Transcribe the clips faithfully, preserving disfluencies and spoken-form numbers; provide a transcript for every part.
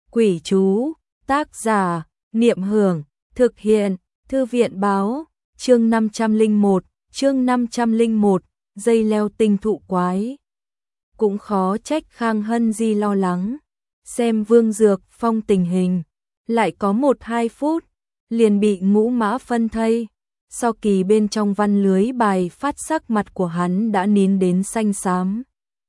Quỷ chú, tác giả, Niệm Hưởng, thực hiện, Thư viện báo, chương năm trăm lẻ một, chương năm trăm lẻ một, dây leo tinh thụ quái. Cũng khó trách Khang Hân Di lo lắng, xem Vương Dược Phong tình hình, lại có một hai phút, liền bị ngũ mã phân thây. So Kỳ bên trong văn lưới bài phát sắc mặt của hắn đã nín đến xanh xám.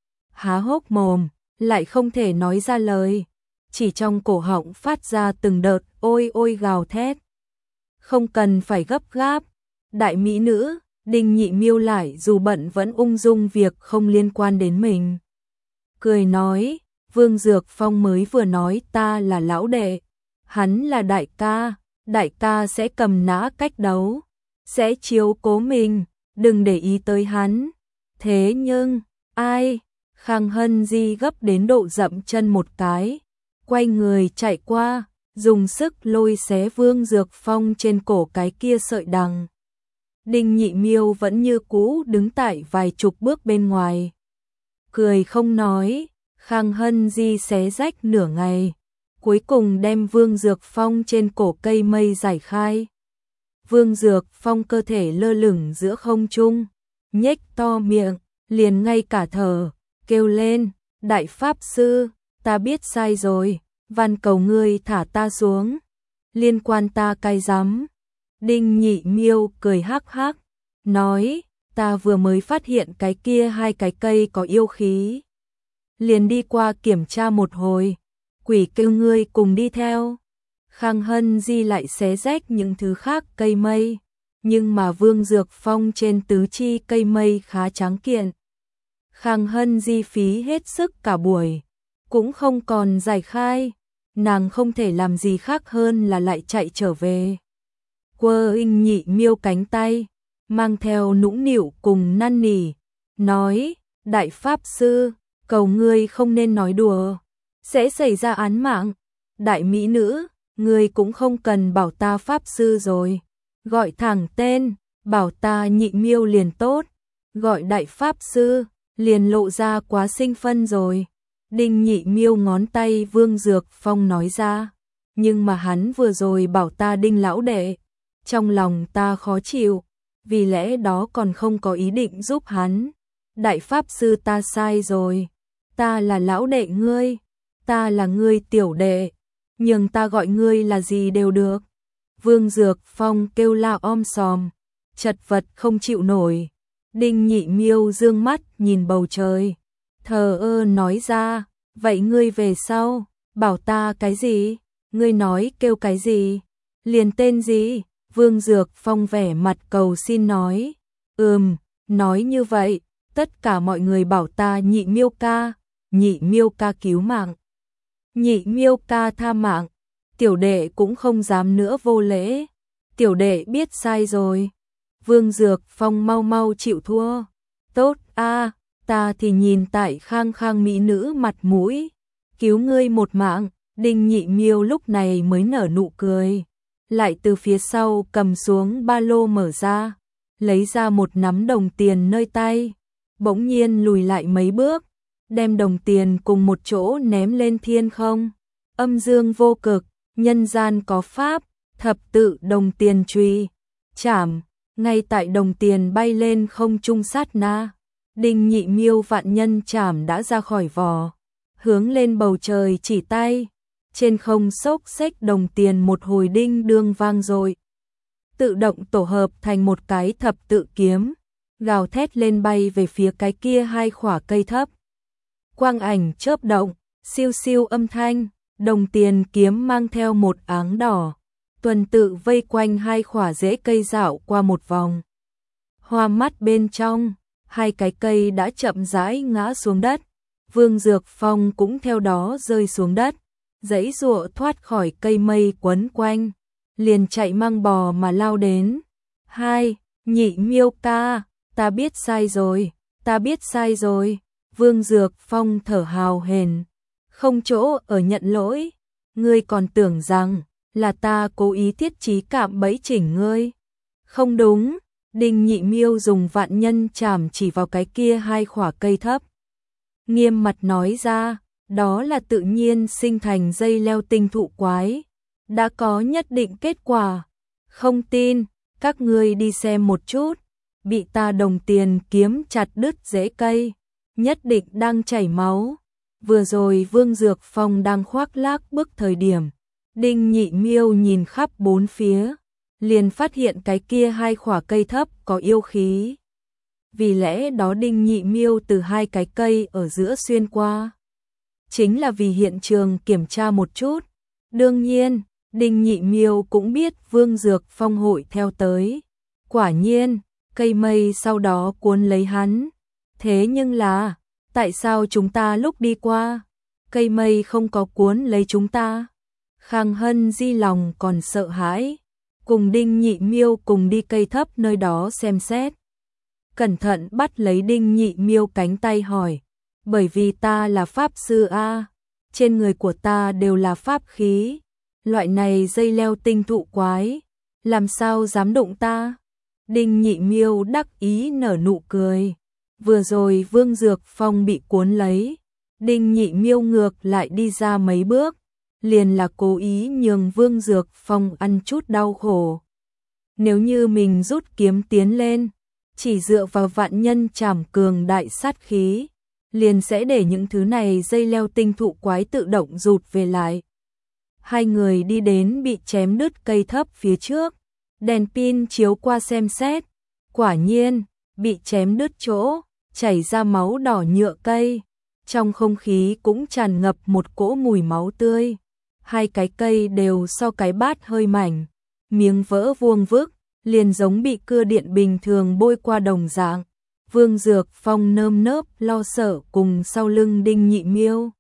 Há hốc mồm, lại không thể nói ra lời, chỉ trong cổ họng phát ra từng đợt ôi ôi gào thét. Không cần phải gấp gáp, đại mỹ nữ, Đinh Nhị Miêu lại dù bận vẫn ung dung việc không liên quan đến mình. Cười nói, Vương Dược Phong mới vừa nói ta là lão đệ, hắn là đại ca, đại ca sẽ cầm nã cách đấu, sẽ chiếu cố mình, đừng để ý tới hắn. Thế nhưng, ai? Khang Hân Di gấp đến độ dậm chân một cái, quay người chạy qua, dùng sức lôi xé Vương Dược Phong trên cổ cái kia sợi đằng. Đinh Nhị Miêu vẫn như cũ đứng tại vài chục bước bên ngoài. Cười không nói, Khang Hân Di xé rách nửa ngày, cuối cùng đem Vương Dược Phong trên cổ cây mây giải khai. Vương Dược Phong cơ thể lơ lửng giữa không trung, nhếch to miệng, liền ngay cả thở, kêu lên, đại pháp sư, ta biết sai rồi, van cầu ngươi thả ta xuống, liên quan ta cay rắm. Đinh Nhị Miêu cười hắc hắc, nói, ta vừa mới phát hiện cái kia hai cái cây có yêu khí, liền đi qua kiểm tra một hồi, quỷ kêu ngươi cùng đi theo. Khang Hân Di lại xé rách những thứ khác cây mây, nhưng mà Vương Dược Phong trên tứ chi cây mây khá tráng kiện. Khang Hân Di phí hết sức cả buổi, cũng không còn giải khai, nàng không thể làm gì khác hơn là lại chạy trở về. Quơ Đinh Nhị Miêu cánh tay, mang theo nũng nịu cùng năn nỉ, nói, đại pháp sư, cầu ngươi không nên nói đùa, sẽ xảy ra án mạng. Đại mỹ nữ, ngươi cũng không cần bảo ta pháp sư rồi, gọi thẳng tên, bảo ta Nhị Miêu liền tốt, gọi đại pháp sư, liền lộ ra quá sinh phân rồi. Đinh Nhị Miêu ngón tay Vương Dược Phong nói ra, nhưng mà hắn vừa rồi bảo ta Đinh lão đệ, trong lòng ta khó chịu, vì lẽ đó còn không có ý định giúp hắn. Đại pháp sư ta sai rồi, ta là lão đệ ngươi, ta là ngươi tiểu đệ, nhưng ta gọi ngươi là gì đều được. Vương Dược Phong kêu la om sòm, chật vật không chịu nổi. Đinh Nhị Miêu dương mắt nhìn bầu trời, thờ ơ nói ra, vậy ngươi về sau, bảo ta cái gì? Ngươi nói kêu cái gì? Liền tên gì? Vương Dược Phong vẻ mặt cầu xin nói, ừm, nói như vậy, tất cả mọi người bảo ta Nhị Miêu ca, Nhị Miêu ca cứu mạng. Nhị Miêu ca tha mạng, tiểu đệ cũng không dám nữa vô lễ, tiểu đệ biết sai rồi. Vương Dược Phong mau mau chịu thua, tốt a, ta thì nhìn tại khang khang mỹ nữ mặt mũi, cứu ngươi một mạng. Đinh Nhị Miêu lúc này mới nở nụ cười, lại từ phía sau cầm xuống ba lô mở ra, lấy ra một nắm đồng tiền nơi tay, bỗng nhiên lùi lại mấy bước, đem đồng tiền cùng một chỗ ném lên thiên không. Âm dương vô cực, nhân gian có pháp, thập tự đồng tiền truy, chảm, ngay tại đồng tiền bay lên không trung sát na, Đinh Nhị Miêu vạn nhân chảm đã ra khỏi vỏ, hướng lên bầu trời chỉ tay, trên không xốc xếch đồng tiền một hồi đinh đương vang dội, tự động tổ hợp thành một cái thập tự kiếm, gào thét lên bay về phía cái kia hai khỏa cây thấp. Quang ảnh chớp động, siêu siêu âm thanh, đồng tiền kiếm mang theo một áng đỏ, tuần tự vây quanh hai khỏa rễ cây dạo qua một vòng. Hoa mắt bên trong, hai cái cây đã chậm rãi ngã xuống đất, Vương Dược Phong cũng theo đó rơi xuống đất, giãy giụa thoát khỏi cây mây quấn quanh, liền chạy mang bò mà lao đến. Hai, Nhị Miêu ca, ta biết sai rồi, ta biết sai rồi. Vương Dược Phong thở hào hển, không chỗ ở nhận lỗi, ngươi còn tưởng rằng là ta cố ý thiết trí cạm bẫy chỉnh ngươi. Không đúng, Đinh Nhị Miêu dùng vạn nhân chảm chỉ vào cái kia hai khỏa cây thấp, nghiêm mặt nói ra, đó là tự nhiên sinh thành dây leo tinh thụ quái, đã có nhất định kết quả. Không tin, các ngươi đi xem một chút, bị ta đồng tiền kiếm chặt đứt rễ cây, nhất định đang chảy máu. Vừa rồi Vương Dược Phong đang khoác lác bức thời điểm, Đinh Nhị Miêu nhìn khắp bốn phía, liền phát hiện cái kia hai khỏa cây thấp có yêu khí. Vì lẽ đó Đinh Nhị Miêu từ hai cái cây ở giữa xuyên qua, chính là vì hiện trường kiểm tra một chút. Đương nhiên, Đinh Nhị Miêu cũng biết Vương Dược Phong hội theo tới. Quả nhiên, cây mây sau đó cuốn lấy hắn. Thế nhưng là, tại sao chúng ta lúc đi qua, cây mây không có cuốn lấy chúng ta? Khang Hân Di lòng còn sợ hãi, cùng Đinh Nhị Miêu cùng đi cây thấp nơi đó xem xét. Cẩn thận bắt lấy Đinh Nhị Miêu cánh tay hỏi, bởi vì ta là pháp sư a, trên người của ta đều là pháp khí, loại này dây leo tinh thụ quái, làm sao dám đụng ta? Đinh Nhị Miêu đắc ý nở nụ cười. Vừa rồi Vương Dược Phong bị cuốn lấy, Đinh Nhị Miêu ngược lại đi ra mấy bước, liền là cố ý nhường Vương Dược Phong ăn chút đau khổ. Nếu như mình rút kiếm tiến lên, chỉ dựa vào vạn nhân trảm cường đại sát khí, liền sẽ để những thứ này dây leo tinh thụ quái tự động rụt về lại. Hai người đi đến bị chém đứt cây thấp phía trước, đèn pin chiếu qua xem xét, quả nhiên, bị chém đứt chỗ, chảy ra máu đỏ nhựa cây, trong không khí cũng tràn ngập một cỗ mùi máu tươi. Hai cái cây đều so cái bát hơi mảnh, miếng vỡ vuông vức, liền giống bị cưa điện bình thường bôi qua đồng dạng. Vương Dược Phong nơm nớp lo sợ cùng sau lưng Đinh Nhị Miêu.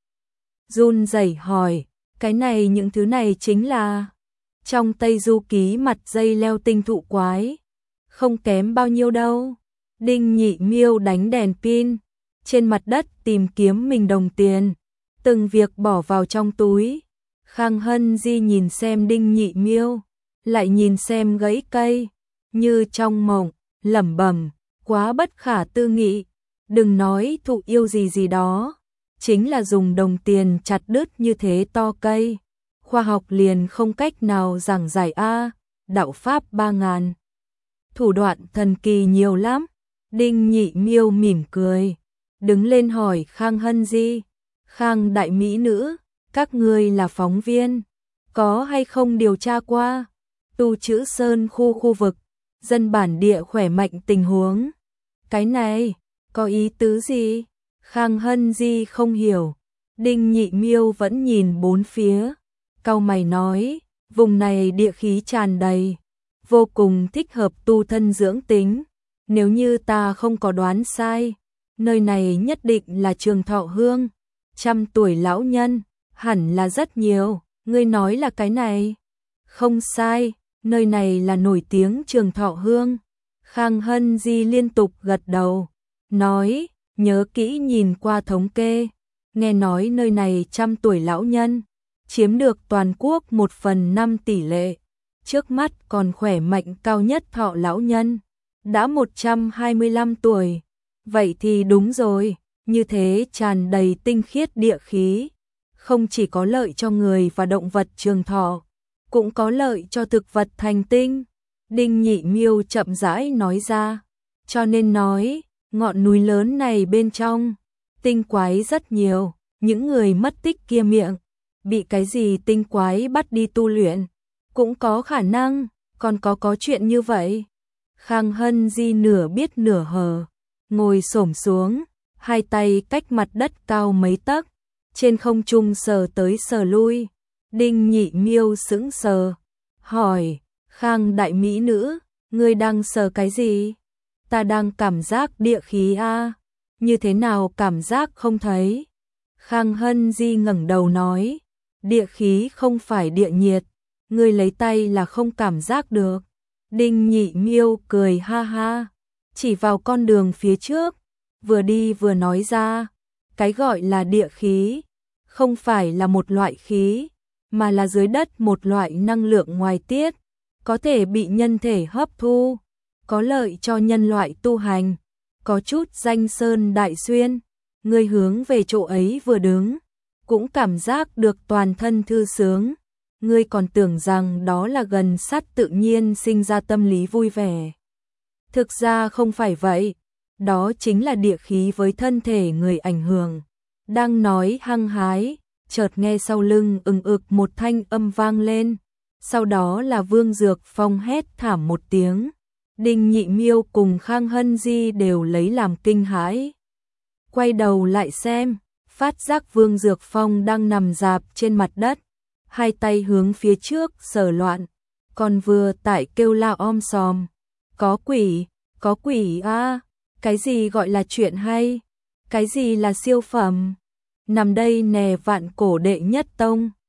Run rẩy hỏi, cái này những thứ này chính là trong Tây Du Ký mặt dây leo tinh thụ quái, không kém bao nhiêu đâu. Đinh Nhị Miêu đánh đèn pin, trên mặt đất tìm kiếm mình đồng tiền, từng việc bỏ vào trong túi. Khang Hân Di nhìn xem Đinh Nhị Miêu, lại nhìn xem gãy cây, như trong mộng, lẩm bẩm, quá bất khả tư nghị, đừng nói thụ yêu gì gì đó, chính là dùng đồng tiền chặt đứt như thế to cây, khoa học liền không cách nào giảng giải a, đạo pháp ba ngàn. Thủ đoạn thần kỳ nhiều lắm. Đinh Nhị Miêu mỉm cười, đứng lên hỏi Khang Hân Di, Khang đại mỹ nữ, các ngươi là phóng viên, có hay không điều tra qua Tu Chữ Sơn khu khu vực, dân bản địa khỏe mạnh tình huống? Cái này, có ý tứ gì? Khang Hân Di không hiểu. Đinh Nhị Miêu vẫn nhìn bốn phía, cau mày nói, vùng này địa khí tràn đầy, vô cùng thích hợp tu thân dưỡng tính. Nếu như ta không có đoán sai, nơi này nhất định là Trường Thọ Hương, trăm tuổi lão nhân, hẳn là rất nhiều. Ngươi nói là cái này? Không sai, nơi này là nổi tiếng Trường Thọ Hương. Khang Hân Di liên tục gật đầu, nói, nhớ kỹ nhìn qua thống kê, nghe nói nơi này trăm tuổi lão nhân, chiếm được toàn quốc một phần năm tỷ lệ, trước mắt còn khỏe mạnh cao nhất thọ lão nhân, đã một trăm hai mươi lăm tuổi. Vậy thì đúng rồi, như thế tràn đầy tinh khiết địa khí, không chỉ có lợi cho người và động vật trường thọ, cũng có lợi cho thực vật thành tinh. Đinh Nhị Miêu chậm rãi nói ra, cho nên nói, ngọn núi lớn này bên trong, tinh quái rất nhiều, những người mất tích kia miệng, bị cái gì tinh quái bắt đi tu luyện, cũng có khả năng, còn có có chuyện như vậy. Khang Hân Di nửa biết nửa hờ, ngồi xổm xuống, hai tay cách mặt đất cao mấy tấc, trên không trung sờ tới sờ lui. Đinh Nhị Miêu sững sờ, hỏi, Khang đại mỹ nữ, ngươi đang sờ cái gì? Ta đang cảm giác địa khí a, như thế nào cảm giác không thấy? Khang Hân Di ngẩng đầu nói, địa khí không phải địa nhiệt, ngươi lấy tay là không cảm giác được. Đinh Nhị Miêu cười ha ha, chỉ vào con đường phía trước, vừa đi vừa nói ra, cái gọi là địa khí, không phải là một loại khí, mà là dưới đất một loại năng lượng ngoài tiết, có thể bị nhân thể hấp thu, có lợi cho nhân loại tu hành, có chút danh sơn đại xuyên, ngươi hướng về chỗ ấy vừa đứng, cũng cảm giác được toàn thân thư sướng. Ngươi còn tưởng rằng đó là gần sát tự nhiên sinh ra tâm lý vui vẻ. Thực ra không phải vậy, đó chính là địa khí với thân thể người ảnh hưởng. Đang nói hăng hái, chợt nghe sau lưng ừng ực một thanh âm vang lên, sau đó là Vương Dược Phong hét thảm một tiếng. Đinh Nhị Miêu cùng Khang Hân Di đều lấy làm kinh hãi. Quay đầu lại xem, phát giác Vương Dược Phong đang nằm rạp trên mặt đất, hai tay hướng phía trước sờ loạn, còn vừa tại kêu la om sòm. Có quỷ, có quỷ a, cái gì gọi là chuyện hay, cái gì là siêu phẩm, nằm đây nè vạn cổ đệ nhất tông.